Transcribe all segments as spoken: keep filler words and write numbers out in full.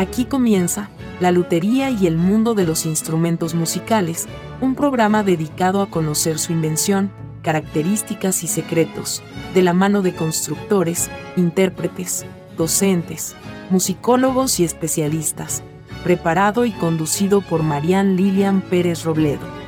Aquí comienza La Lutería y el mundo de los instrumentos musicales, un programa dedicado a conocer su invención, características y secretos, de la mano de constructores, intérpretes, docentes, musicólogos y especialistas, preparado y conducido por Marian Lilian Pérez Robledo.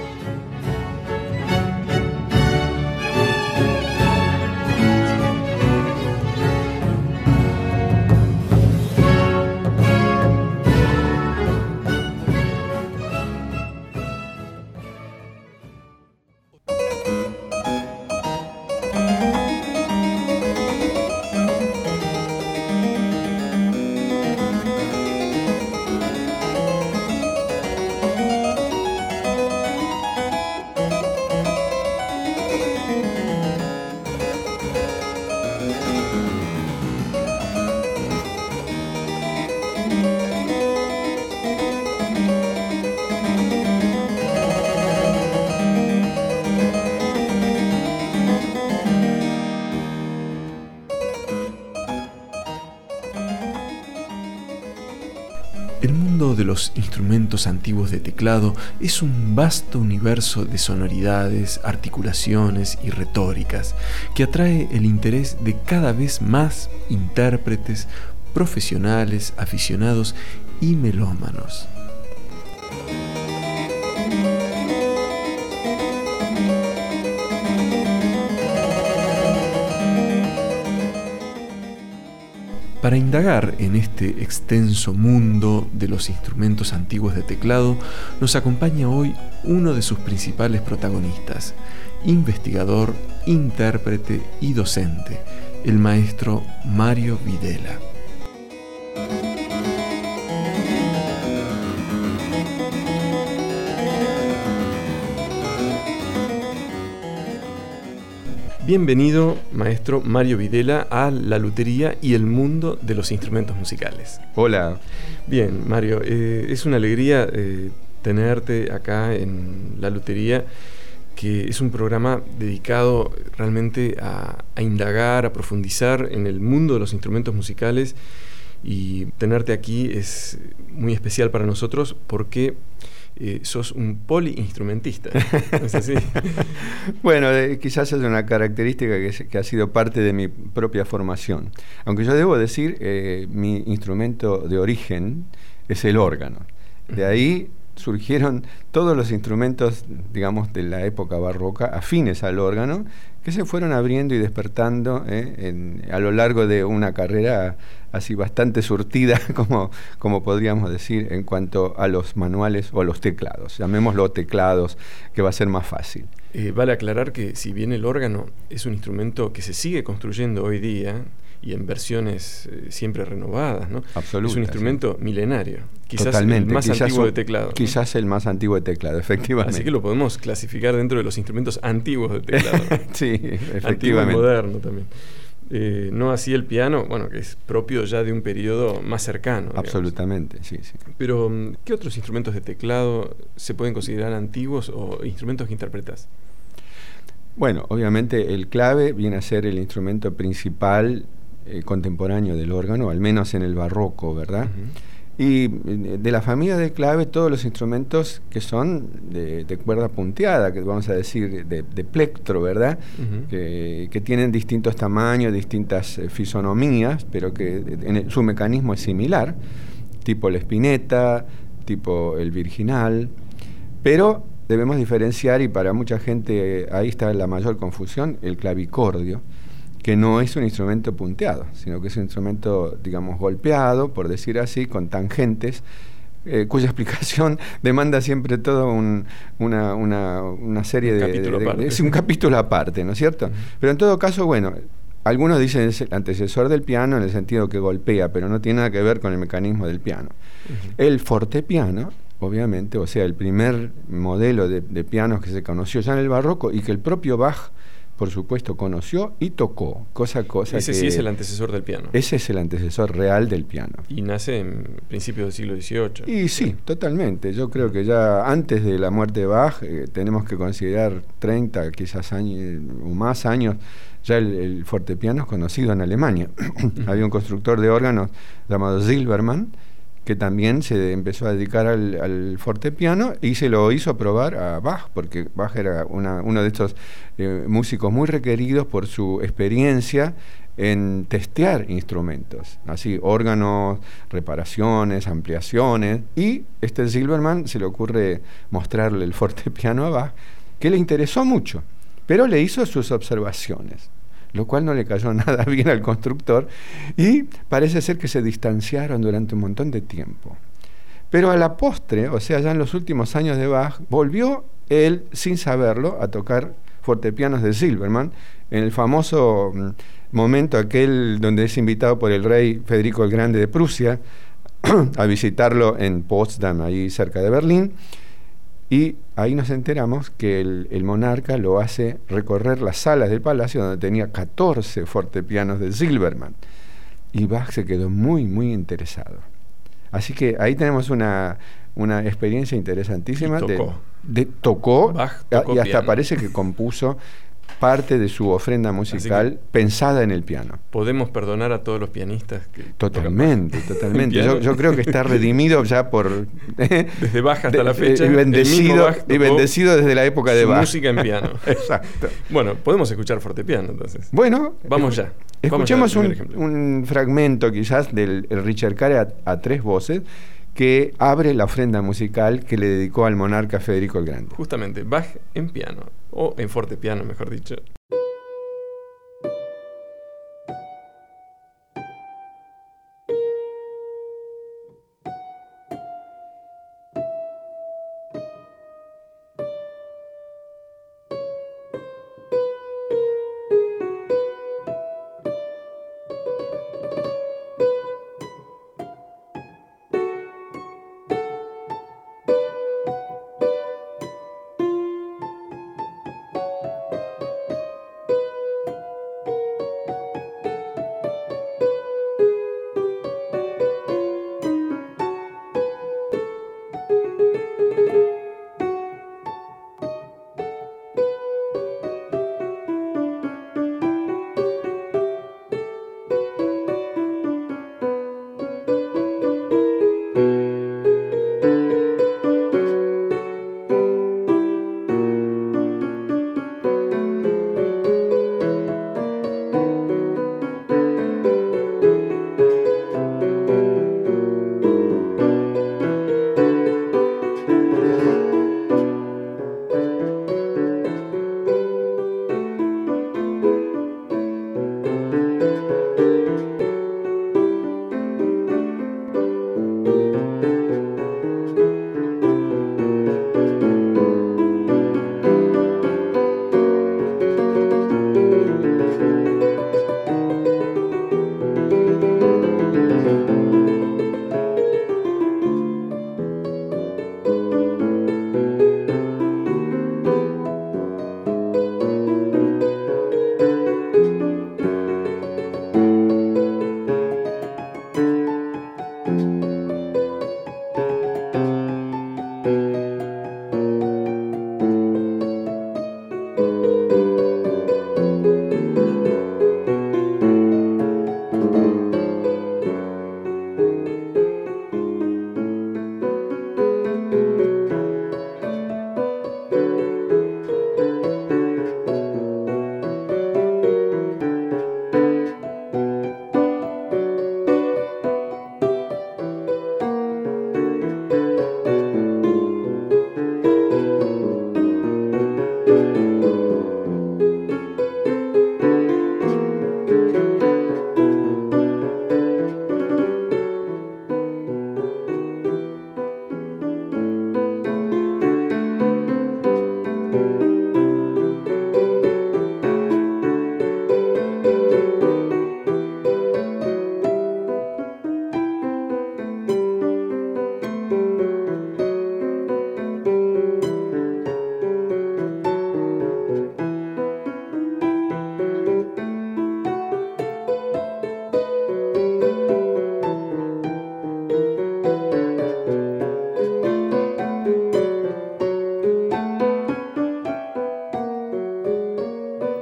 El mundo de los instrumentos antiguos de teclado es un vasto universo de sonoridades, articulaciones y retóricas que atrae el interés de cada vez más intérpretes, profesionales, aficionados y melómanos. Para indagar en este extenso mundo de los instrumentos antiguos de teclado, nos acompaña hoy uno de sus principales protagonistas, investigador, intérprete y docente, el maestro Mario Videla. Bienvenido, maestro Mario Videla, a La Lutería y el mundo de los instrumentos musicales. Hola. Bien, Mario, eh, es una alegría eh, tenerte acá en La Lutería, que es un programa dedicado realmente a, a indagar, a profundizar en el mundo de los instrumentos musicales, y tenerte aquí es muy especial para nosotros porque Eh, sos un poliinstrumentista, ¿no es así? Bueno, eh, quizás es una característica que, es, que ha sido parte de mi propia formación. Aunque yo debo decir, eh, mi instrumento de origen es el órgano. De ahí surgieron todos los instrumentos, digamos, de la época barroca, afines al órgano, que se fueron abriendo y despertando eh, en, a lo largo de una carrera así bastante surtida, como, como podríamos decir, en cuanto a los manuales o a los teclados. Llamémoslo teclados, que va a ser más fácil. Eh, vale aclarar que si bien el órgano es un instrumento que se sigue construyendo hoy día, y en versiones eh, siempre renovadas, ¿no? Absoluta, es un instrumento sí. milenario, quizás Totalmente. el más quizás antiguo un, de teclado. Quizás ¿no? el más antiguo de teclado, efectivamente. Así que lo podemos clasificar dentro de los instrumentos antiguos de teclado. Sí, efectivamente. Antiguo y moderno también. Eh, no así el piano, bueno, que es propio ya de un periodo más cercano. Absolutamente, digamos. sí, sí. Pero, ¿qué otros instrumentos de teclado se pueden considerar antiguos o instrumentos que interpretas? Bueno, obviamente el clave viene a ser el instrumento principal eh, contemporáneo del órgano, al menos en el barroco, ¿verdad? Uh-huh. Y de la familia del clave, todos los instrumentos que son de, de cuerda punteada, que vamos a decir de, de plectro, ¿verdad? Uh-huh. que, que tienen distintos tamaños, distintas eh, fisonomías, pero que en el, su mecanismo es similar, tipo la espineta, tipo el virginal, pero debemos diferenciar, y para mucha gente ahí está la mayor confusión, el clavicordio, que no es un instrumento punteado, sino que es un instrumento, digamos, golpeado, por decir así, con tangentes, eh, cuya explicación demanda siempre todo un, una, una, una serie un de... Capítulo de, de, aparte. Es un capítulo aparte, ¿no es cierto? Uh-huh. Pero en todo caso, bueno, algunos dicen es el antecesor del piano en el sentido que golpea, pero no tiene nada que ver con el mecanismo del piano. Uh-huh. El fortepiano, obviamente, o sea, el primer modelo de, de pianos que se conoció ya en el barroco y que el propio Bach, por supuesto, conoció y tocó, cosa cosa Ese que sí es el antecesor del piano. Ese es el antecesor real del piano. Y nace en principios del siglo dieciocho. Y sí, totalmente. Yo creo que ya antes de la muerte de Bach, eh, tenemos que considerar treinta, quizás años o más años, ya el, el fortepiano es conocido en Alemania. Había un constructor de órganos llamado Silbermann, que también se empezó a dedicar al, al fortepiano y se lo hizo probar a Bach, porque Bach era una, uno de estos eh, músicos muy requeridos por su experiencia en testear instrumentos, así, órganos, reparaciones, ampliaciones, y este Silbermann se le ocurre mostrarle el fortepiano a Bach, que le interesó mucho, pero le hizo sus observaciones, lo cual no le cayó nada bien al constructor, y parece ser que se distanciaron durante un montón de tiempo. Pero a la postre, o sea, ya en los últimos años de Bach, volvió él, sin saberlo, a tocar fortepianos de Silbermann, en el famoso momento aquel donde es invitado por el rey Federico el Grande de Prusia a visitarlo en Potsdam, ahí cerca de Berlín, y ahí nos enteramos que el, el monarca lo hace recorrer las salas del palacio donde tenía catorce fortepianos de Silbermann, y Bach se quedó muy, muy interesado. Así que ahí tenemos una, una experiencia interesantísima. Y tocó. De, de, tocó, Bach tocó y hasta piano. parece que compuso parte de su ofrenda musical pensada en el piano. ¿Podemos perdonar a todos los pianistas? Que Totalmente, totalmente. Yo, yo creo que está redimido ya por... Desde Bach hasta de, la fecha. Y bendecido, Bach y bendecido desde la época de Bach. Música en piano. Exacto. Bueno, podemos escuchar fortepiano entonces. Bueno, vamos ya. Escuchemos Vamos ya un, un fragmento quizás del Richard Carey a, a tres voces, que abre la ofrenda musical que le dedicó al monarca Federico el Grande. Justamente, Bach en piano, o en fortepiano, mejor dicho.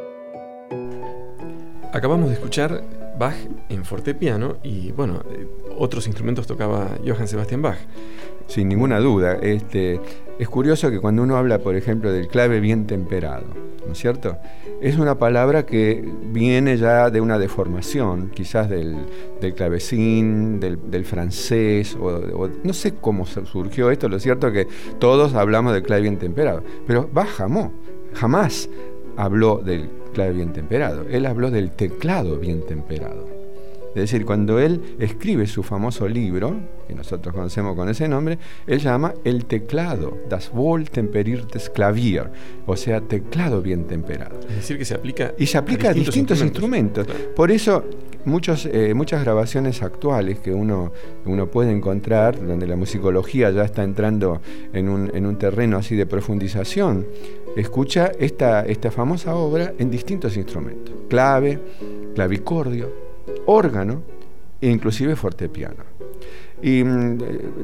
Acabamos de escuchar Bach en fortepiano y bueno, eh, otros instrumentos tocaba Johann Sebastian Bach. Sin ninguna duda. Este, es curioso que cuando uno habla, por ejemplo, del clave bien temperado, ¿no es cierto? Es una palabra que viene ya de una deformación, quizás del, del clavecín, del, del francés, o, o no sé cómo surgió esto. Lo cierto es que todos hablamos del clave bien temperado, pero Bach jamás, jamás habló del clave bien temperado. Él habló del teclado bien temperado. Es decir, cuando él escribe su famoso libro, que nosotros conocemos con ese nombre, él llama el teclado, das wohltemperiertes Klavier, o sea, teclado bien temperado. Es decir, que se aplica y se aplica a distintos, a distintos instrumentos. instrumentos. Claro. Por eso, muchos, eh, muchas grabaciones actuales que uno, uno puede encontrar, donde la musicología ya está entrando en un, en un terreno así de profundización, escucha esta, esta famosa obra en distintos instrumentos: clave, clavicordio, órgano e inclusive fortepiano. Y mm,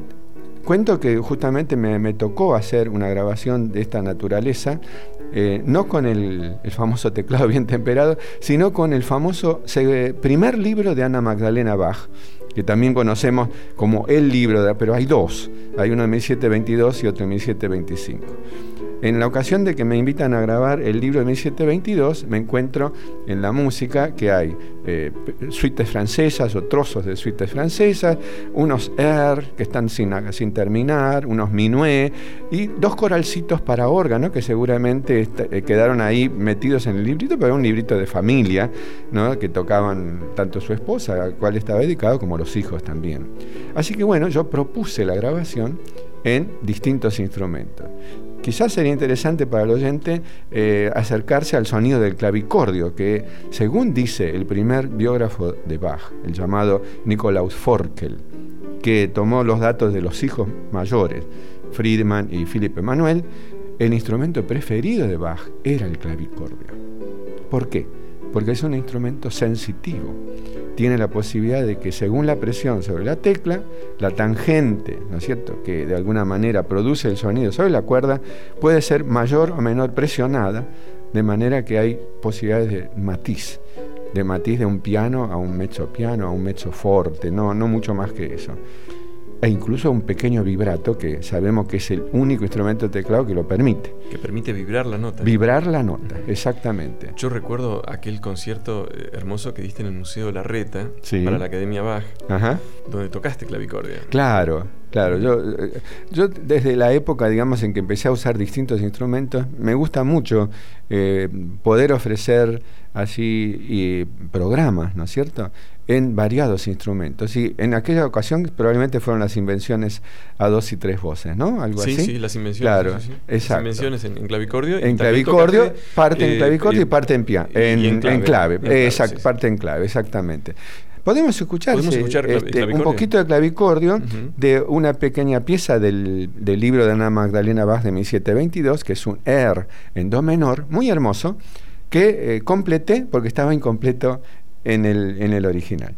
cuento que justamente me, me tocó hacer una grabación de esta naturaleza, eh, no con el, el famoso teclado bien temperado, sino con el famoso se, primer libro de Ana Magdalena Bach, que también conocemos como el libro, de, pero hay dos, hay uno en mil setecientos veintidós y otro en mil setecientos veinticinco. En la ocasión de que me invitan a grabar el libro de mil setecientos veintidós, me encuentro en la música que hay eh, suites francesas o trozos de suites francesas, unos air que están sin, sin terminar, unos minuet y dos coralcitos para órgano que seguramente eh, quedaron ahí metidos en el librito, pero era un librito de familia, ¿no?, que tocaban tanto su esposa, al cual estaba dedicado, como los hijos también. Así que bueno, yo propuse la grabación en distintos instrumentos. Quizás sería interesante para el oyente eh, acercarse al sonido del clavicordio, que según dice el primer biógrafo de Bach, el llamado Nikolaus Forkel, que tomó los datos de los hijos mayores, Friedemann y Philipp Emanuel, el instrumento preferido de Bach era el clavicordio. ¿Por qué? Porque es un instrumento sensitivo. Tiene la posibilidad de que, según la presión sobre la tecla, la tangente, ¿no es cierto?, que de alguna manera produce el sonido sobre la cuerda, puede ser mayor o menor presionada, de manera que hay posibilidades de matiz, de matiz de un piano a un mezzo piano, a un mezzo forte, no, no mucho más que eso. E incluso un pequeño vibrato, que sabemos que es el único instrumento de teclado que lo permite. Que permite vibrar la nota. Vibrar la nota, exactamente. Yo recuerdo aquel concierto hermoso que diste en el Museo Larreta, sí, para la Academia Bach, ajá, donde tocaste clavicordio. Claro, claro. Yo, yo desde la época, digamos, en que empecé a usar distintos instrumentos, me gusta mucho eh, poder ofrecer así y programas, ¿no es cierto?, en variados instrumentos. Y en aquella ocasión probablemente fueron las invenciones a dos y tres voces, ¿no? Algo sí, así. Sí, las invenciones. Claro, sí, sí. exacto. Las invenciones en, en clavicordio. En clavicordio, tocaste, parte en clavicordio eh, y parte en piano. En, en clave. En clave, en clave exacto, sí, sí. Parte en clave, exactamente. Podemos escuchar, ¿Podemos escuchar este, un poquito de clavicordio, uh-huh, de una pequeña pieza del, del libro de Ana Magdalena Bach de mil setecientos veintidós, que es un air en do menor, muy hermoso, que eh, completé porque estaba incompleto en el, en el original.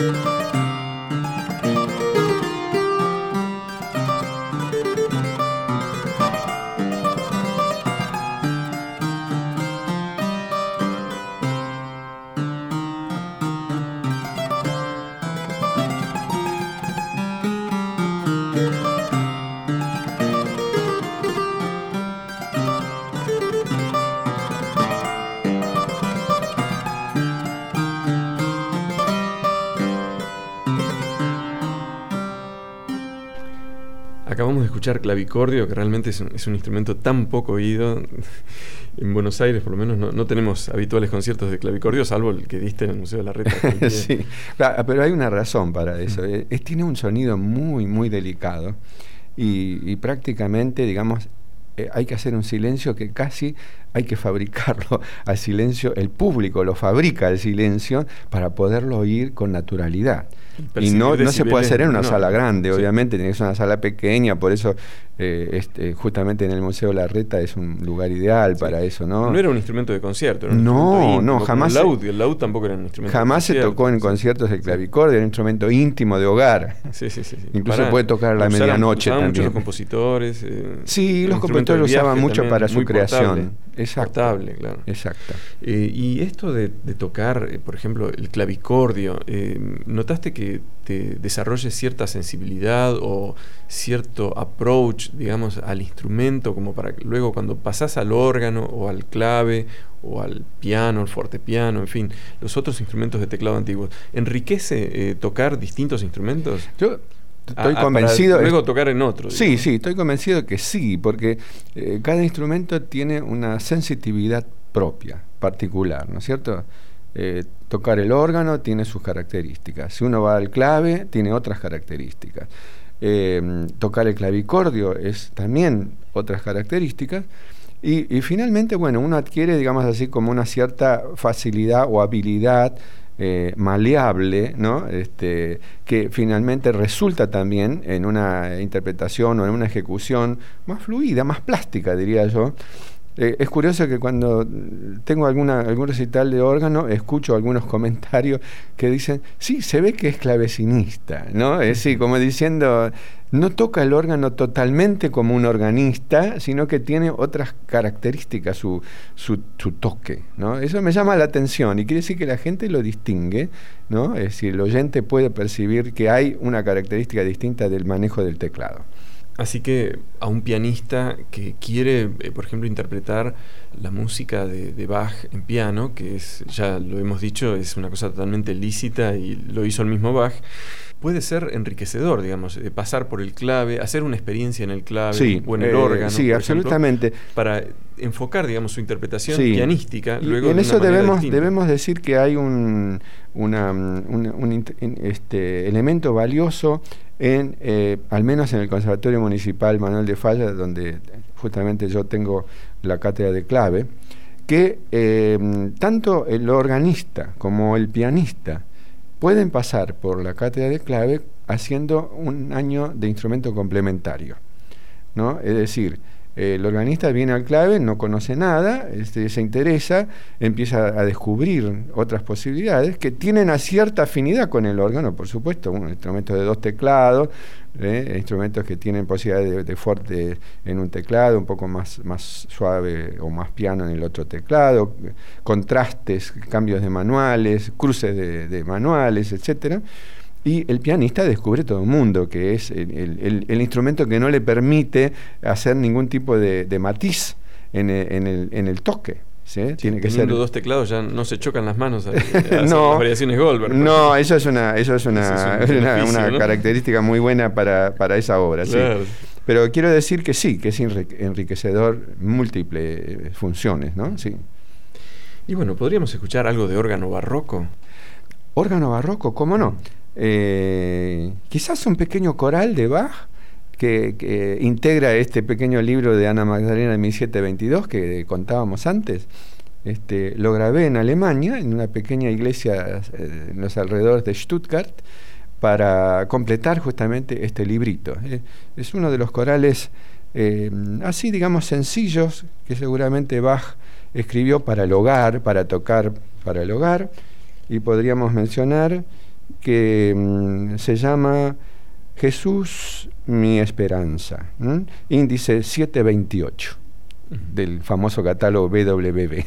Acabamos de escuchar clavicordio, que realmente es un, es un instrumento tan poco oído. En Buenos Aires, por lo menos, no, no tenemos habituales conciertos de clavicordio, salvo el que diste en el Museo de la Reta. Sí, claro, pero hay una razón para eso. Mm. Es, tiene un sonido muy, muy delicado y, y prácticamente, digamos, eh, hay que hacer un silencio que casi hay que fabricarlo al silencio. El público lo fabrica el silencio para poderlo oír con naturalidad. Y no, no se puede hacer en una no, sala grande, sí. Obviamente, tiene que ser una sala pequeña, por eso eh, este, justamente en el Museo de la Reta es un lugar ideal sí. para eso, ¿no? No era un instrumento de concierto, era un no, íntimo, no, jamás. El laúd, el laúd tampoco era un instrumento jamás de concierto. Se tocó en sí. conciertos el clavicordio, era un instrumento íntimo de hogar. Sí, sí, sí. sí. Incluso para, puede tocar a la usaron, medianoche usaban también. Mucho los compositores. Eh, sí, los compositores lo usaban mucho para su creación. Portable. Exacto. Portable, claro. Exacto. Eh, y esto de, de tocar, eh, por ejemplo, el clavicordio, eh, ¿notaste que te desarrolles cierta sensibilidad o cierto approach, digamos, al instrumento, como para que luego cuando pasás al órgano o al clave o al piano, al fortepiano, en fin, los otros instrumentos de teclado antiguos, ¿enriquece eh, tocar distintos instrumentos? Yo estoy a, convencido para luego tocar en otro, sí, digamos. Sí, estoy convencido de que sí, porque eh, cada instrumento tiene una sensitividad propia, particular, ¿no es cierto? Eh, tocar el órgano tiene sus características. Si uno va al clave, tiene otras características. Eh, tocar el clavicordio es también otras características. Y, y finalmente, bueno, uno adquiere, digamos así, como una cierta facilidad o habilidad eh, maleable, ¿no? Este, que finalmente resulta también en una interpretación o en una ejecución más fluida, más plástica, diría yo. Eh, es curioso que cuando tengo alguna, algún recital de órgano, escucho algunos comentarios que dicen, sí, se ve que es clavecinista, ¿no? Es decir, como diciendo, no toca el órgano totalmente como un organista, sino que tiene otras características, su, su, su toque, ¿no? Eso me llama la atención y quiere decir que la gente lo distingue, ¿no? Es decir, el oyente puede percibir que hay una característica distinta del manejo del teclado. Así que a un pianista que quiere, eh, por ejemplo, interpretar la música de, de Bach en piano, que es, ya lo hemos dicho, es una cosa totalmente lícita y lo hizo el mismo Bach, puede ser enriquecedor, digamos, eh, pasar por el clave, hacer una experiencia en el clave sí, o en el eh, órgano, sí, por absolutamente, ejemplo, para enfocar, digamos, su interpretación sí. pianística. Y, luego y en de eso una debemos, distinta. debemos decir que hay un, una, una, un este, elemento valioso en, eh, al menos en el Conservatorio Municipal Manuel de Falla, donde justamente yo tengo la cátedra de clave, que eh, tanto el organista como el pianista pueden pasar por la cátedra de clave haciendo un año de instrumento complementario, ¿no? Es decir, el organista viene al clave, no conoce nada, este, se interesa, empieza a descubrir otras posibilidades que tienen a cierta afinidad con el órgano, por supuesto, un instrumento de dos teclados, eh, instrumentos que tienen posibilidad de, de fuerte en un teclado, un poco más, más suave o más piano en el otro teclado, contrastes, cambios de manuales, cruces de, de manuales, etcétera. Y el pianista descubre todo el mundo, que es el, el, el instrumento que no le permite hacer ningún tipo de, de matiz en el, en el, en el toque. ¿Sí? Sí, Tiene que teniendo ser... dos teclados ya no se chocan las manos a, a hacer no, las variaciones Goldberg. No, eso es una, eso es una, eso es un una, una ¿no? característica muy buena para, para esa obra. Claro. Sí. Pero quiero decir que sí, que es enriquecedor, múltiples funciones, ¿no? Sí. Y bueno, ¿podríamos escuchar algo de órgano barroco? Órgano barroco, ¿cómo no? Eh, quizás un pequeño coral de Bach que, que integra este pequeño libro de Ana Magdalena de mil setecientos veintidós que contábamos antes. Este, lo grabé en Alemania, en una pequeña iglesia eh, en los alrededores de Stuttgart, para completar justamente este librito. Eh, es uno de los corales eh, así, digamos, sencillos que seguramente Bach escribió para el hogar, para tocar para el hogar, y podríamos mencionar que mm, se llama Jesús, mi esperanza, ¿m? Índice setecientos veintiocho, uh-huh, del famoso catálogo B W B.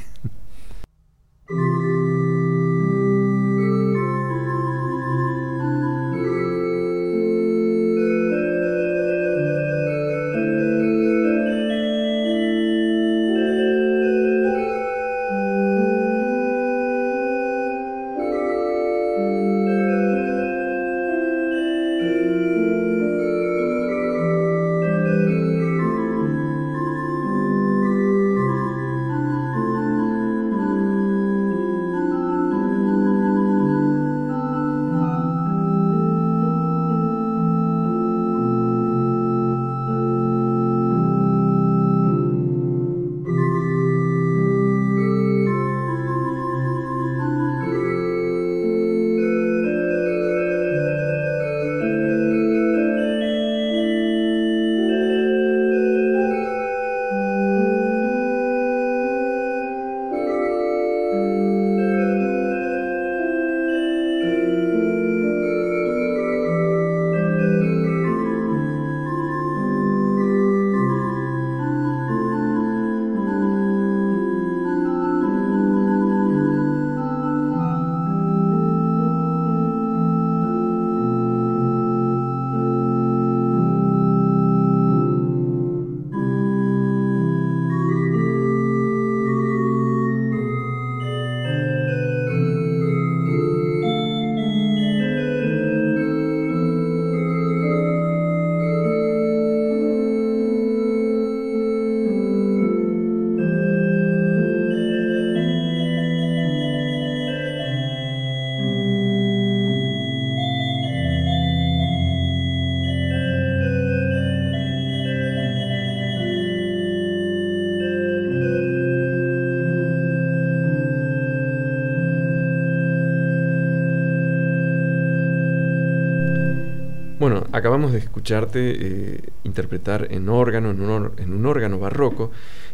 Bueno, acabamos de escucharte eh, interpretar en órgano, en un, or, en un órgano barroco,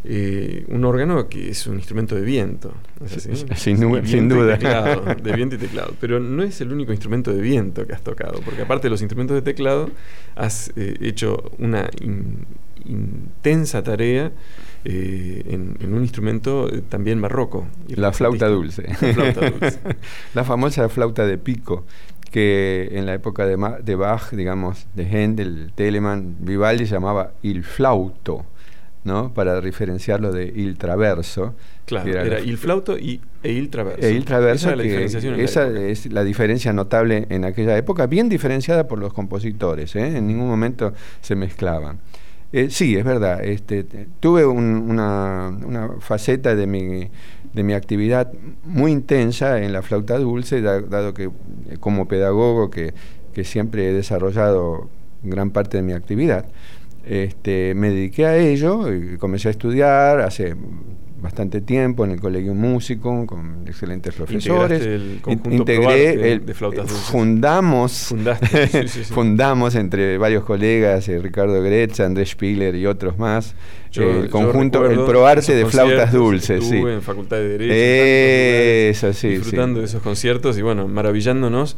eh, un órgano que es un instrumento de viento, ¿es así? Sin, sin, sin duda. Teclado, de viento y teclado. Pero no es el único instrumento de viento que has tocado, porque aparte de los instrumentos de teclado, has eh, hecho una in, intensa tarea eh, en, en un instrumento eh, también barroco. La flauta dulce. La flauta dulce. La famosa flauta de pico, que en la época de, Ma- de Bach, digamos, de Händel, Telemann, Vivaldi llamaba il flauto, ¿no? Para diferenciarlo de il traverso. Claro, era, era la, il flauto y, e il traverso. E il traverso, esa, que la esa la es la diferencia notable en aquella época, bien diferenciada por los compositores, ¿eh? En ningún momento se mezclaban. Eh, sí, es verdad, este, tuve un, una, una faceta de mi, de mi actividad muy intensa en la flauta dulce, da, dado que como pedagogo que, que siempre he desarrollado gran parte de mi actividad, este, me dediqué a ello y comencé a estudiar hace bastante tiempo en el Colegio Músico con excelentes profesores. El conjunto Integré de, el, de flautas dulces. Fundamos, Fundaste, sí, sí, sí. fundamos entre varios colegas, eh, Ricardo Gretz, Andrés Spiller y otros más, yo, eh, el conjunto, el Proarte de Flautas Dulces. Estuve sí. en Facultad de Derecho, Eso, sí, disfrutando sí. de esos conciertos y bueno, maravillándonos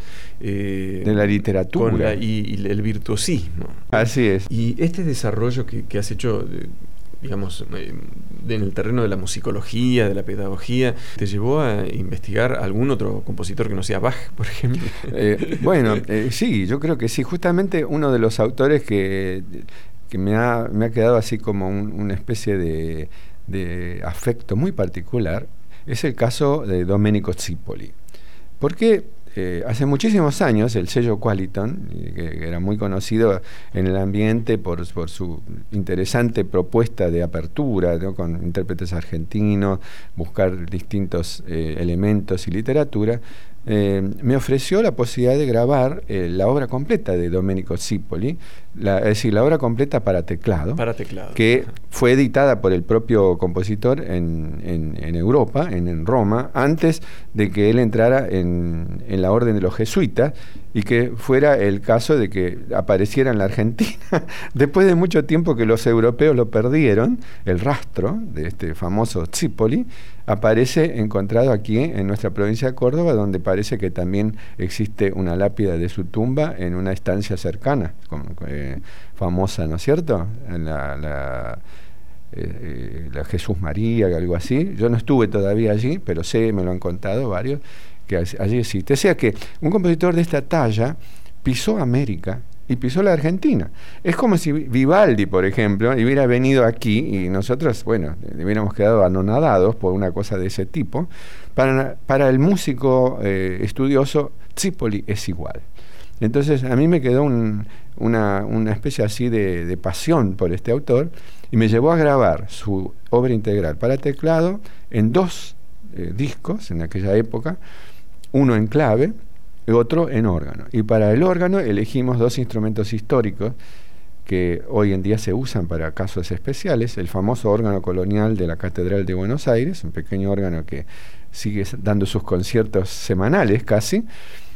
eh, de la literatura con la, y, y el virtuosismo. Así es. Y este desarrollo que, que has hecho, eh, digamos, eh, en el terreno de la musicología, de la pedagogía, ¿te llevó a investigar algún otro compositor que no sea Bach, por ejemplo? Eh, bueno, eh, sí, yo creo que sí. Justamente uno de los autores que, que me, ha, me ha quedado así como un, una especie de, de afecto muy particular es el caso de Domenico Zipoli. Porque eh, hace muchísimos años el sello Qualiton, que, que era muy conocido en el ambiente por, por su interesante propuesta de apertura, ¿no? Con intérpretes argentinos, buscar distintos eh, elementos y literatura, eh, me ofreció la posibilidad de grabar eh, la obra completa de Domenico Zipoli, la, es decir, la obra completa para teclado, para teclado, que fue editada por el propio compositor en, en, en Europa, en, en Roma, antes de que él entrara en, en la orden de los jesuitas, y que fuera el caso de que apareciera en la Argentina, después de mucho tiempo que los europeos lo perdieron, el rastro de este famoso Zipoli aparece encontrado aquí en nuestra provincia de Córdoba, donde parece que también existe una lápida de su tumba en una estancia cercana, como, eh, famosa, ¿no es cierto? En la, la, eh, la Jesús María, algo así. Yo no estuve todavía allí, pero sé, me lo han contado varios, que allí existe. O sea que un compositor de esta talla pisó América y pisó la Argentina. Es como si Vivaldi, por ejemplo, hubiera venido aquí y nosotros, bueno, hubiéramos quedado anonadados por una cosa de ese tipo. Para, para el músico eh, estudioso, Zipoli es igual. Entonces a mí me quedó un, una, una especie así de, de pasión por este autor y me llevó a grabar su obra integral para teclado en dos eh, discos en aquella época, uno en clave y otro en órgano. Y para el órgano elegimos dos instrumentos históricos que hoy en día se usan para casos especiales: el famoso órgano colonial de la Catedral de Buenos Aires, un pequeño órgano que sigue dando sus conciertos semanales casi,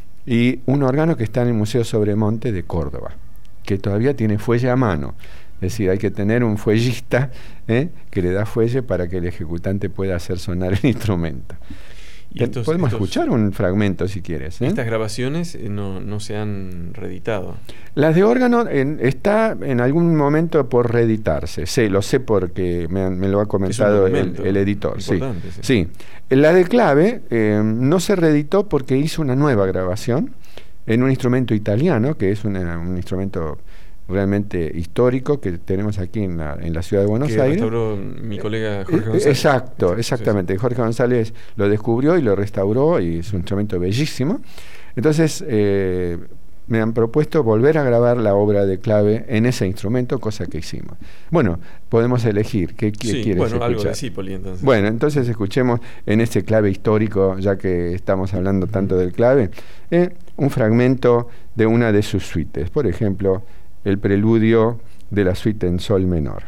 y un órgano que está en el Museo Sobremonte de Córdoba, que todavía tiene fuelle a mano. Es decir, hay que tener un fuellista ¿eh? que le da fuelle para que el ejecutante pueda hacer sonar el instrumento. Y estos, Podemos estos, escuchar un fragmento si quieres. ¿eh? Estas grabaciones eh, no, no se han reeditado. Las de órgano en, está en algún momento por reeditarse. Sí, lo sé porque me, me lo ha comentado el, el editor. Sí. sí. sí. La de clave eh, no se reeditó porque hizo una nueva grabación en un instrumento italiano, que es una, un instrumento realmente histórico que tenemos aquí en la, en la ciudad de Buenos que Aires. restauró mi colega Jorge González. Exacto, exactamente. Jorge González lo descubrió y lo restauró y es un instrumento bellísimo. Entonces eh, me han propuesto volver a grabar la obra de clave en ese instrumento, cosa que hicimos. Bueno, podemos elegir qué, qué sí, quieres bueno, escuchar. Algo de Zipoli, entonces. Bueno, entonces escuchemos en este clave histórico, ya que estamos hablando tanto del clave, eh, un fragmento de una de sus suites. Por ejemplo, el preludio de la suite en sol menor.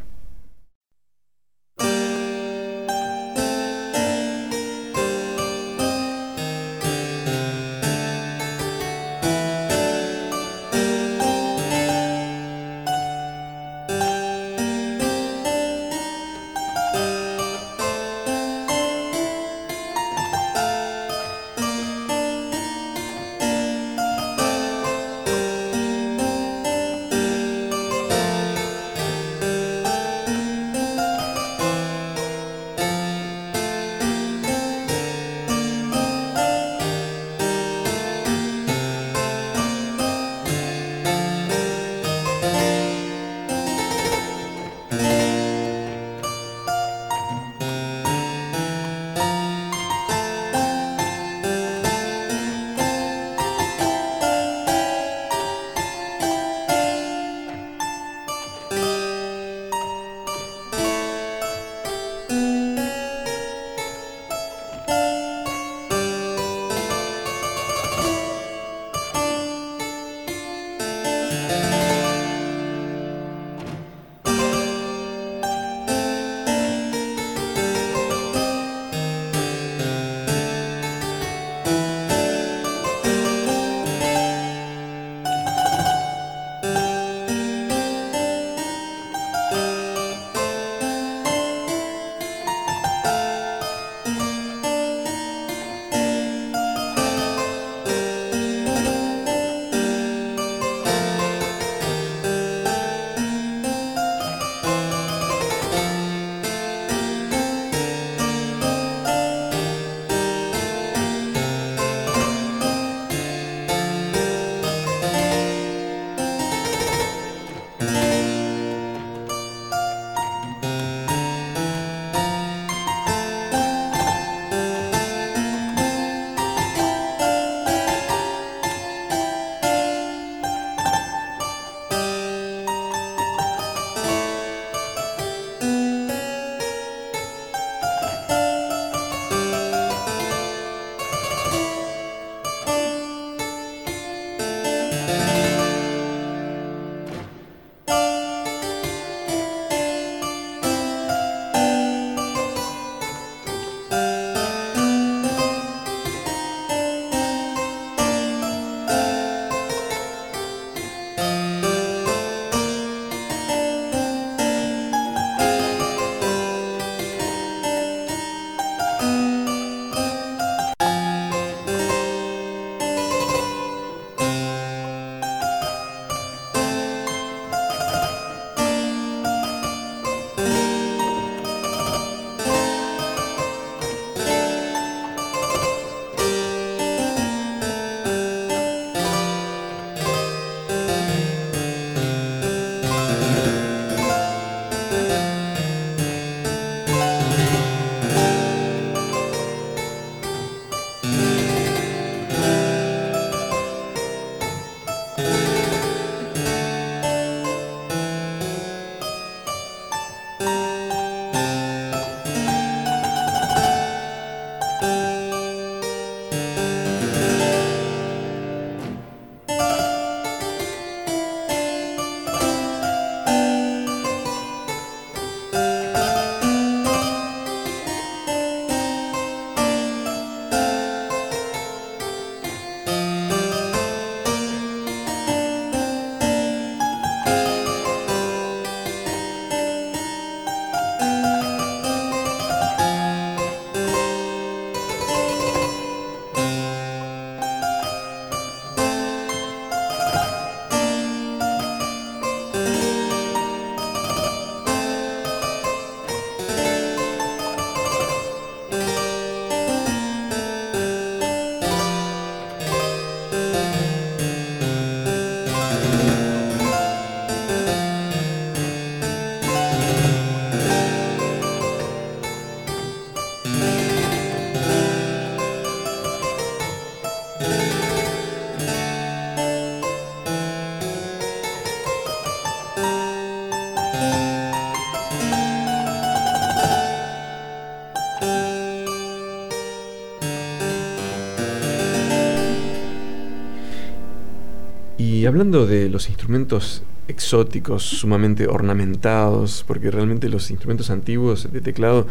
Y hablando de los instrumentos exóticos, sumamente ornamentados, porque realmente los instrumentos antiguos de teclado,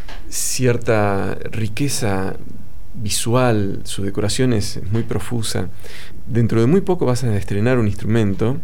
cierta riqueza visual, su decoración es muy profusa. Dentro de muy poco vas a estrenar un instrumento,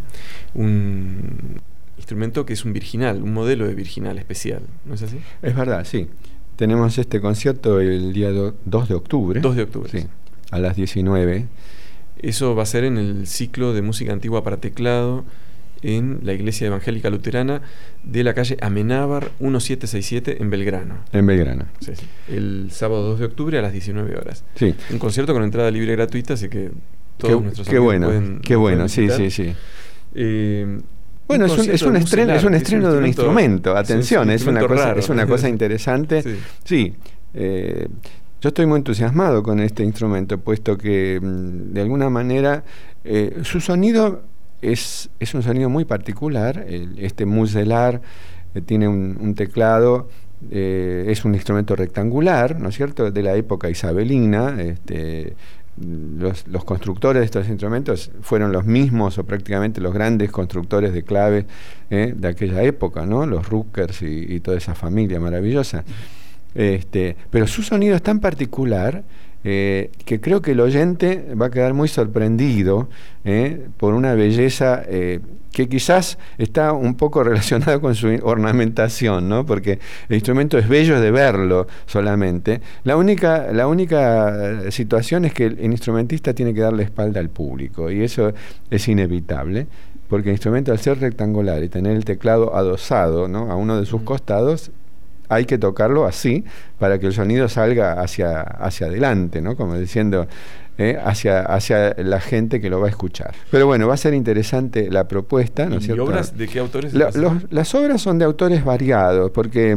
un instrumento que es un virginal, un modelo de virginal especial, ¿no es así? Es verdad, sí. Tenemos este concierto el día do, dos de octubre. dos de octubre. Sí, a las diecinueve. Eso va a ser en el ciclo de música antigua para teclado en la Iglesia Evangélica Luterana de la calle Amenábar diecisiete sesenta y siete en Belgrano. En Belgrano. Sí, sí. El sábado dos de octubre a las diecinueve horas. Sí. Un concierto con entrada libre y gratuita, así que todos qué, nuestros qué amigos bueno, pueden qué bueno, pueden sí, visitar. sí, sí. Eh, Bueno, es un, es un estreno, es un estreno de un instrumento, atención, es, un es una cosa, raro, es una cosa interesante. Sí, sí eh, yo estoy muy entusiasmado con este instrumento, puesto que de alguna manera eh, su sonido es, es un sonido muy particular. El, este muselar eh, tiene un, un teclado, eh, es un instrumento rectangular, ¿no es cierto?, de la época isabelina. Este, Los, los constructores de estos instrumentos fueron los mismos o prácticamente los grandes constructores de claves eh, de aquella época, ¿no? Los Ruckers y, y toda esa familia maravillosa. Este, pero su sonido es tan particular eh, que creo que el oyente va a quedar muy sorprendido eh, por una belleza eh, que quizás está un poco relacionada con su ornamentación, ¿no? Porque el instrumento es bello de verlo solamente. La única, la única situación es que el instrumentista tiene que darle espalda al público, y eso es inevitable, porque el instrumento, al ser rectangular y tener el teclado adosado, ¿no?, a uno de sus costados, hay que tocarlo así para que el sonido salga hacia, hacia adelante, ¿no?, como diciendo, eh, hacia, hacia la gente que lo va a escuchar. Pero bueno, va a ser interesante la propuesta, ¿no es cierto? ¿Y obras de qué autores? La, los, las obras son de autores variados, porque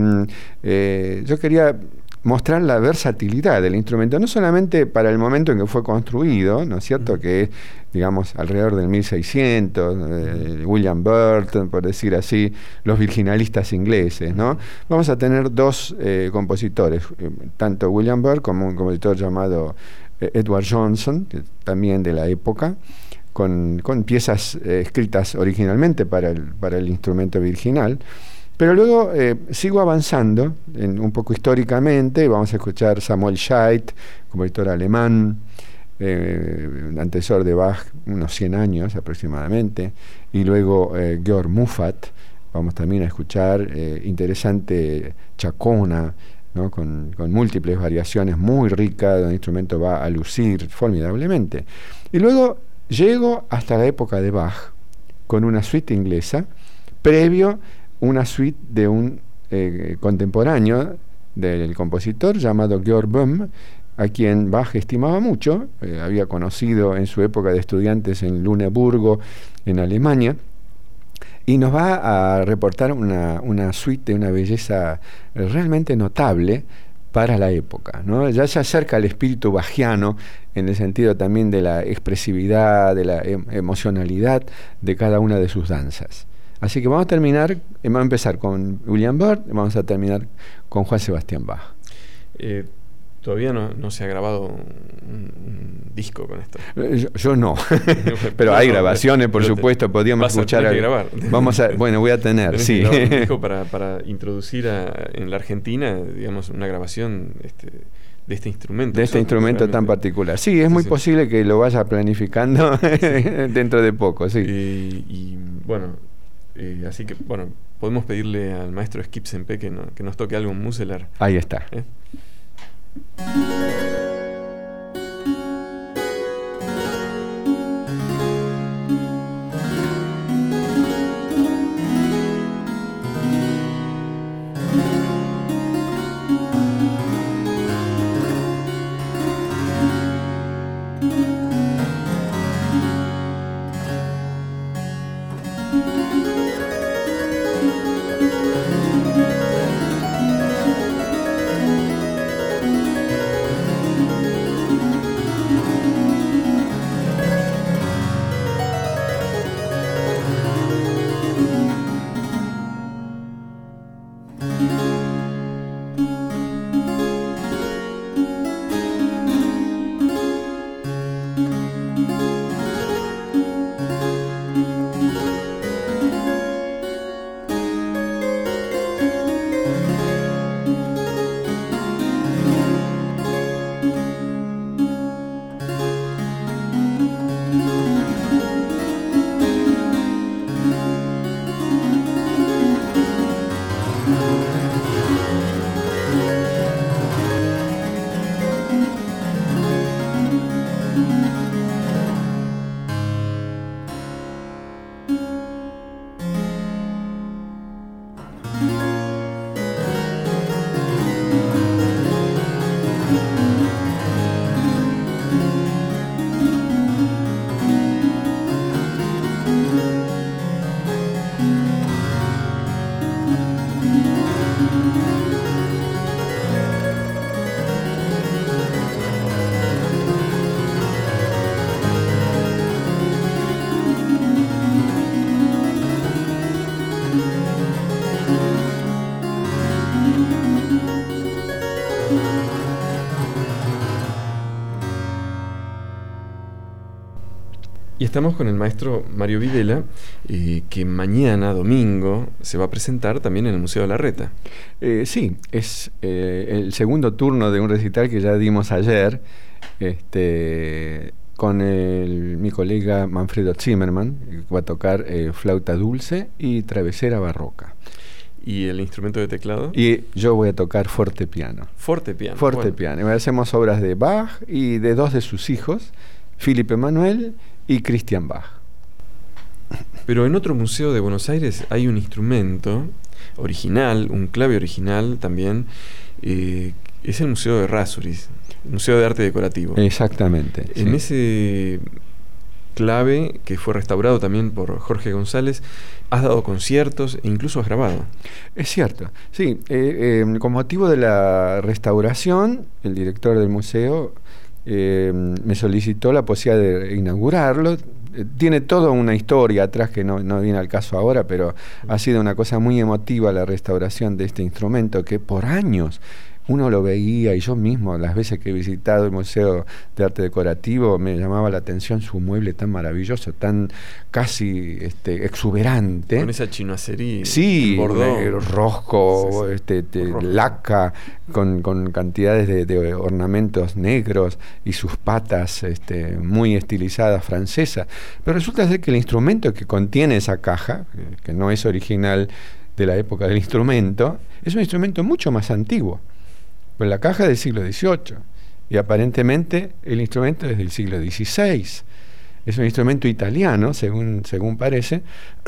eh, yo quería mostrar la versatilidad del instrumento, no solamente para el momento en que fue construido, ¿no es cierto?, uh-huh. que es, digamos, alrededor del mil seiscientos, eh, William Burton, por decir así, los virginalistas ingleses, ¿no? Vamos a tener dos eh, compositores, eh, tanto William Burton como un compositor llamado eh, Edward Johnson, que también de la época, con, con piezas eh, escritas originalmente para el, para el instrumento virginal. Pero luego eh, sigo avanzando en, un poco históricamente. Vamos a escuchar Samuel Scheidt, compositor alemán, eh, antecesor de Bach, unos cien años aproximadamente, y luego eh, Georg Muffat. Vamos también a escuchar eh, interesante Chacona, ¿no?, con, con múltiples variaciones muy ricas, donde el instrumento va a lucir formidablemente. Y luego llego hasta la época de Bach, con una suite inglesa, previo una suite de un eh, contemporáneo del compositor llamado Georg Böhm, a quien Bach estimaba mucho, eh, había conocido en su época de estudiantes en Luneburgo, en Alemania, y nos va a reportar una, una suite de una belleza realmente notable para la época, ¿no? Ya se acerca al espíritu bachiano, en el sentido también de la expresividad, de la em- emocionalidad de cada una de sus danzas. Así que vamos a terminar, vamos a empezar con William Byrd, vamos a terminar con Juan Sebastián Bach. Eh, todavía no, no se ha grabado un, un disco con esto. Yo, yo no, pero hay grabaciones, por pero supuesto, te, podríamos vas escuchar. A tener que grabar. Vamos a, bueno, voy a tener, Tenés sí. Que grabar un disco para, para introducir a, en la Argentina, digamos, una grabación este, de este instrumento. De este instrumento tan particular. Sí, es sí, muy sí. posible que lo vaya planificando dentro de poco, sí. Eh, y bueno, eh, así que, bueno, podemos pedirle al maestro Skip Sempe que, no, que nos toque algo en Muselar. Ahí está. ¿Eh? Y estamos con el maestro Mario Videla, eh, que mañana, domingo, se va a presentar también en el Museo de Larreta. Eh, sí, es eh, el segundo turno de un recital que ya dimos ayer, este, con el, mi colega Manfredo Zimmermann, que va a tocar eh, flauta dulce y travesera barroca. ¿Y el instrumento de teclado? Y yo voy a tocar fortepiano. Fortepiano. Fortepiano. Bueno. Hacemos obras de Bach y de dos de sus hijos, Philipp Emanuel y Christian Bach. Pero en otro museo de Buenos Aires hay un instrumento original, un clave original también, eh, es el Museo de Errázuriz, el Museo de Arte Decorativo. Exactamente. En sí. ese clave, que fue restaurado también por Jorge González, has dado conciertos e incluso has grabado. Es cierto, sí. Eh, eh, con motivo de la restauración, el director del museo Eh, me solicitó la posibilidad de inaugurarlo. Eh, tiene toda una historia atrás que no, no viene al caso ahora, pero ha sido una cosa muy emotiva la restauración de este instrumento que por años uno lo veía, y yo mismo las veces que he visitado el Museo de Arte Decorativo me llamaba la atención su mueble tan maravilloso, tan casi este, exuberante. Con esa chinoiserie. Sí, bordó. rosco, sí, sí. Este, te, Rosco. laca, con, con cantidades de, de ornamentos negros y sus patas este, muy estilizadas francesas. Pero resulta ser que el instrumento que contiene esa caja, que, que no es original de la época del instrumento, es un instrumento mucho más antiguo. Pues la caja es del siglo dieciocho y aparentemente el instrumento es del siglo dieciséis. Es un instrumento italiano, según, según parece,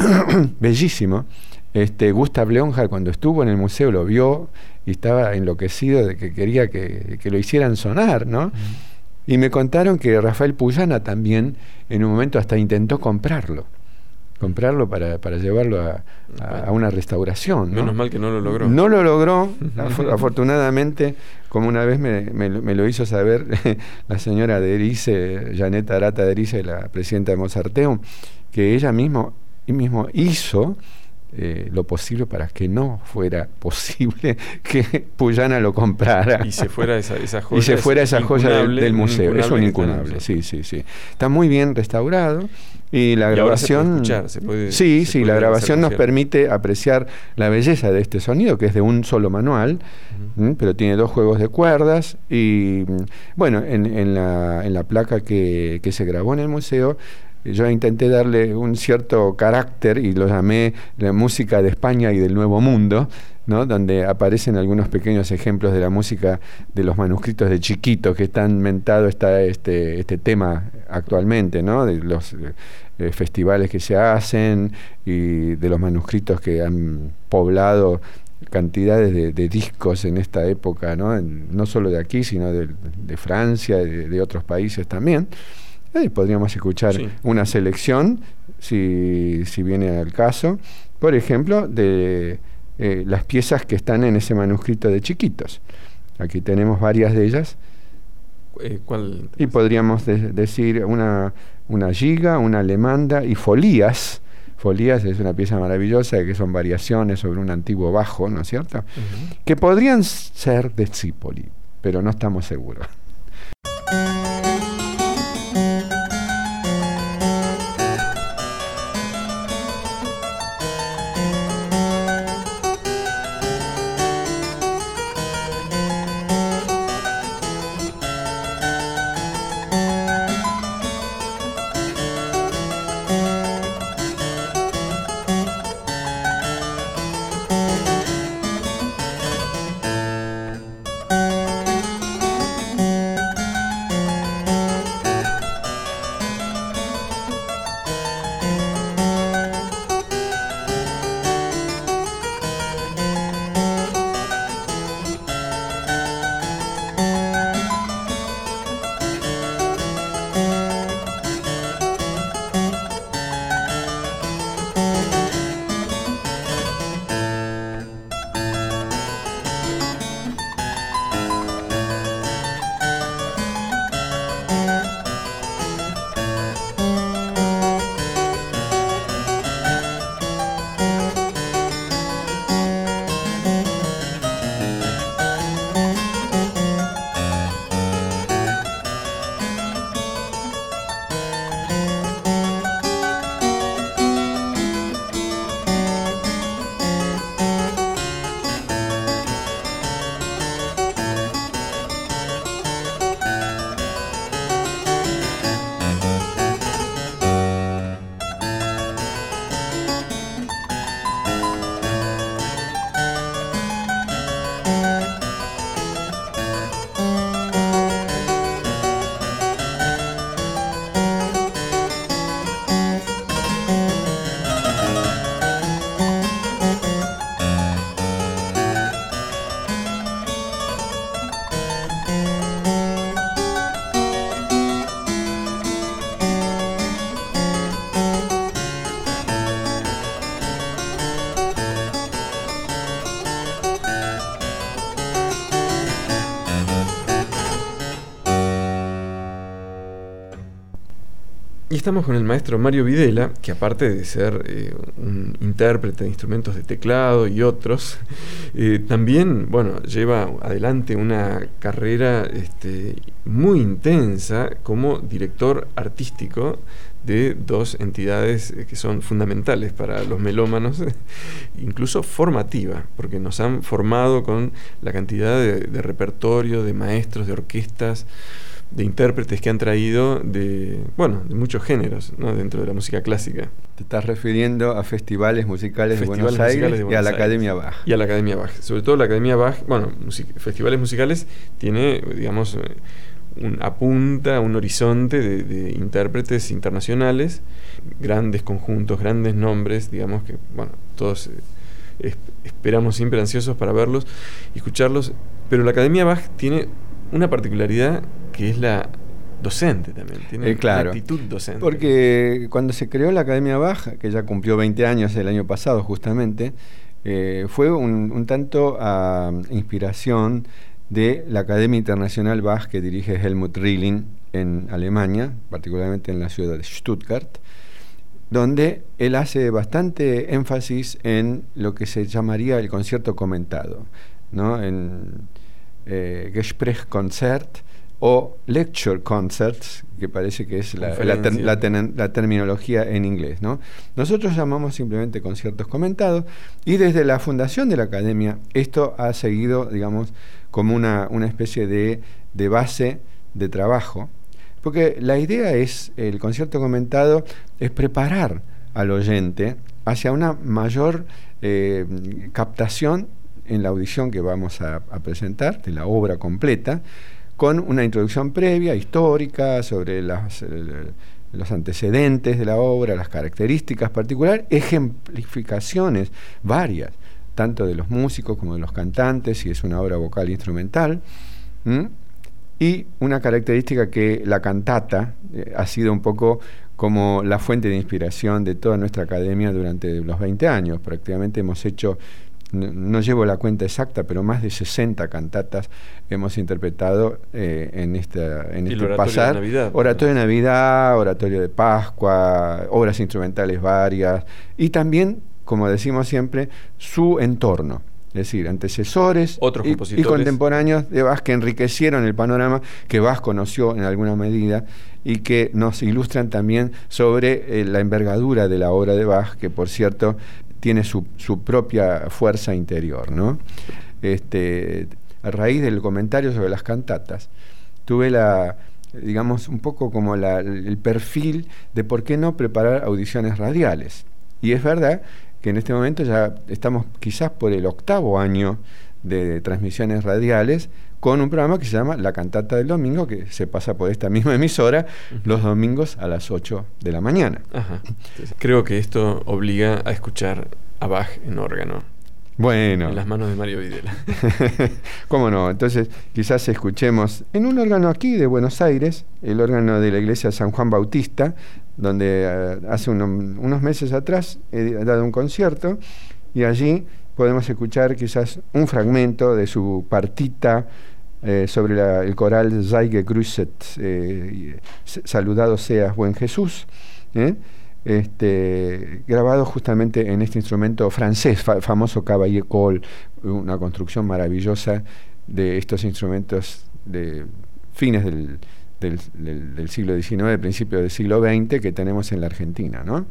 bellísimo. Este, Gustav Leonhardt, cuando estuvo en el museo, lo vio y estaba enloquecido de que quería que, que lo hicieran sonar, ¿no? Mm. Y me contaron que Rafael Puyana también en un momento hasta intentó comprarlo. comprarlo para, para llevarlo a, a, a una restauración, ¿no? Menos mal que no lo logró. No lo logró, af- afortunadamente, como una vez me, me, me lo hizo saber la señora de Erice, Janet Arata de Erice, la presidenta de Mozarteum, que ella mismo, mismo hizo eh, lo posible para que no fuera posible que Puyana lo comprara. Y se fuera esa, esa joya. Y se fuera esa joya del, del museo. Un es un incunable, sí, sí, sí. Está muy bien restaurado. Y la y grabación. Se puede escuchar, se puede, sí, se sí, puede la grabación nos concierto. permite apreciar la belleza de este sonido, que es de un solo manual, uh-huh. ¿m? Pero tiene dos juegos de cuerdas. Y bueno, en, en, la, en la placa que, que se grabó en el museo, yo intenté darle un cierto carácter y lo llamé la música de España y del Nuevo Mundo, ¿no? Donde aparecen algunos pequeños ejemplos de la música de los manuscritos de Chiquito, que están mentado está este, este tema actualmente, ¿no? De los eh, festivales que se hacen y de los manuscritos que han poblado cantidades de, de discos en esta época, ¿no? En, no solo de aquí, sino de, de Francia y de, de otros países también. Eh, podríamos escuchar sí. una selección, si, si viene al caso, por ejemplo, de eh, las piezas que están en ese manuscrito de Chiquitos. Aquí tenemos varias de ellas. Eh, ¿cuál? Y podríamos de, decir una, una giga, una alemanda y folías. Folías es una pieza maravillosa que son variaciones sobre un antiguo bajo, ¿no es cierto? Uh-huh. Que podrían ser de Zipoli, pero no estamos seguros. Y estamos con el maestro Mario Videla, que aparte de ser eh, un intérprete de instrumentos de teclado y otros, eh, también, bueno, lleva adelante una carrera este, muy intensa como director artístico de dos entidades que son fundamentales para los melómanos, incluso formativa, porque nos han formado con la cantidad de, de repertorio, de maestros, de orquestas, de intérpretes que han traído de, bueno, de muchos géneros, ¿no?, dentro de la música clásica. Te estás refiriendo a festivales musicales, festivales de Buenos Aires de Buenos y a la Aires. Academia Bach. Y a la Academia Bach. Sobre todo la Academia Bach, bueno, music- festivales musicales tiene, digamos, un, apunta a un horizonte de, de intérpretes internacionales, grandes conjuntos, grandes nombres, digamos que, bueno, todos eh, es, esperamos siempre ansiosos para verlos y escucharlos, pero la Academia Bach tiene una particularidad que es la docente también, tiene eh, claro, una actitud docente. Porque cuando se creó la Academia Bach, que ya cumplió veinte años el año pasado justamente, eh, fue un, un tanto a inspiración de la Academia Internacional Bach que dirige Helmut Rilling en Alemania, particularmente en la ciudad de Stuttgart, donde él hace bastante énfasis en lo que se llamaría el concierto comentado, ¿no? En eh, Gesprächskonzert o Lecture Concerts, que parece que es la, la, ter, la, ten, la terminología en inglés, ¿no? Nosotros llamamos simplemente conciertos comentados, y desde la fundación de la Academia esto ha seguido, digamos, como una, una especie de, de base de trabajo, porque la idea es, el concierto comentado, es preparar al oyente hacia una mayor eh, captación en la audición que vamos a, a presentar, de la obra completa, con una introducción previa, histórica, sobre las, el, los antecedentes de la obra, las características particulares, ejemplificaciones varias, tanto de los músicos como de los cantantes, si es una obra vocal instrumental, ¿m? Y una característica que la cantata eh, ha sido un poco como la fuente de inspiración de toda nuestra academia durante los veinte años. Prácticamente hemos hecho, no, no llevo la cuenta exacta, pero más de sesenta cantatas hemos interpretado eh, en, esta, en este pasar. De Navidad, oratorio de Navidad, oratorio de Pascua, obras instrumentales varias, y también, como decimos siempre, su entorno. Es decir, antecesores Otros y, compositores. y contemporáneos de Bach que enriquecieron el panorama que Bach conoció en alguna medida y que nos ilustran también sobre eh, la envergadura de la obra de Bach, que por cierto tiene su, su propia fuerza interior, ¿no? Este, a raíz del comentario sobre las cantatas, tuve la, digamos, un poco como la, el perfil de por qué no preparar audiciones radiales. Y es verdad que en este momento ya estamos quizás por el octavo año de transmisiones radiales con un programa que se llama La Cantata del Domingo, que se pasa por esta misma emisora uh-huh. los domingos a las ocho de la mañana. Ajá. Entonces, creo que esto obliga a escuchar a Bach en órgano. Bueno. En las manos de Mario Videla. ¿Cómo no? Entonces, quizás escuchemos en un órgano aquí de Buenos Aires, el órgano de la iglesia San Juan Bautista, donde uh, hace uno, unos meses atrás he dado un concierto, y allí podemos escuchar quizás un fragmento de su partita eh, sobre la, el coral Sei gegrüßet, eh, saludado seas buen Jesús, ¿eh? Este, grabado justamente en este instrumento francés, fa famoso Cavalier Coll, una construcción maravillosa de estos instrumentos de fines del, del, del, del siglo diecinueve, principios del siglo veinte, que tenemos en la Argentina, ¿no?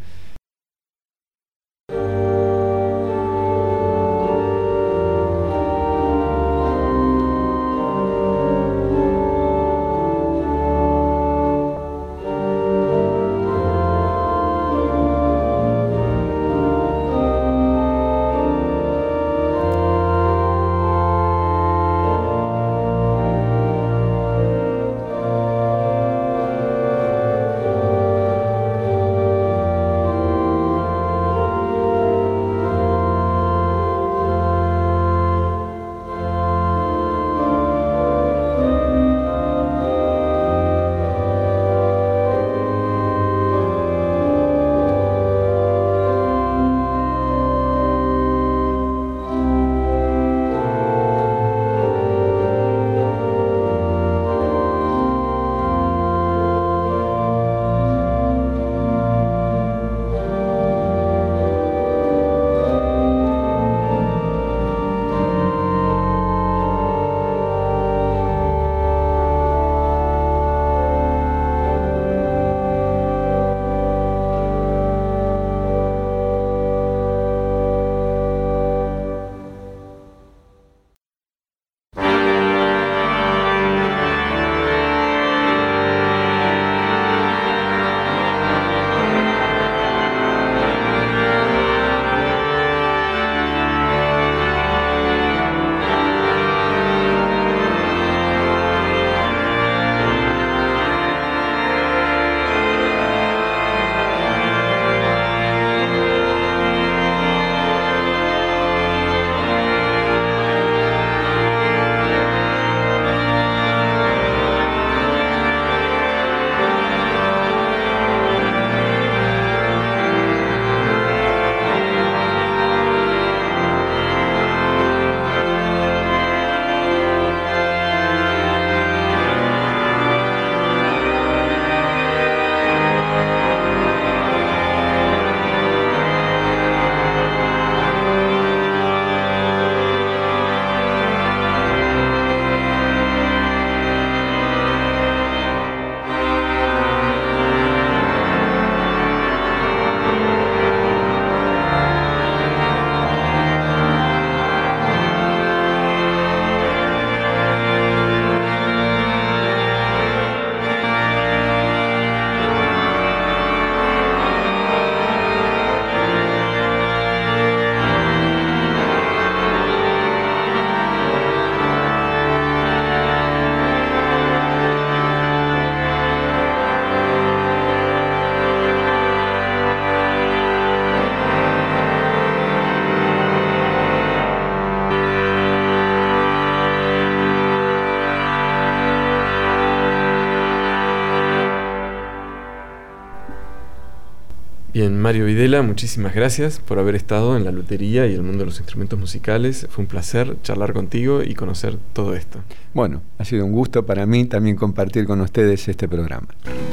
Bien, Mario Videla, muchísimas gracias por haber estado en la lutería y el mundo de los instrumentos musicales. Fue un placer charlar contigo y conocer todo esto. Bueno, ha sido un gusto para mí también compartir con ustedes este programa.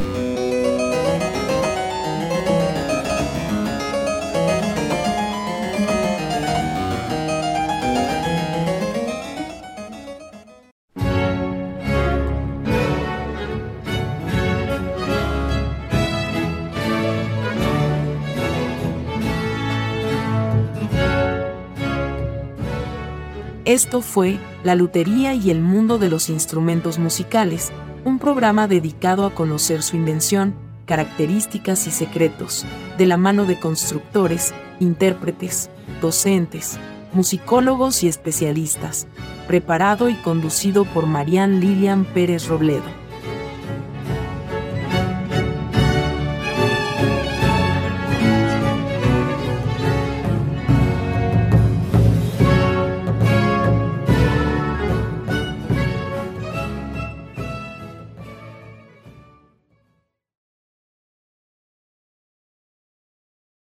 Esto fue La Lutería y el mundo de los instrumentos musicales, un programa dedicado a conocer su invención, características y secretos, de la mano de constructores, intérpretes, docentes, musicólogos y especialistas, preparado y conducido por Marian Lilian Pérez Robledo.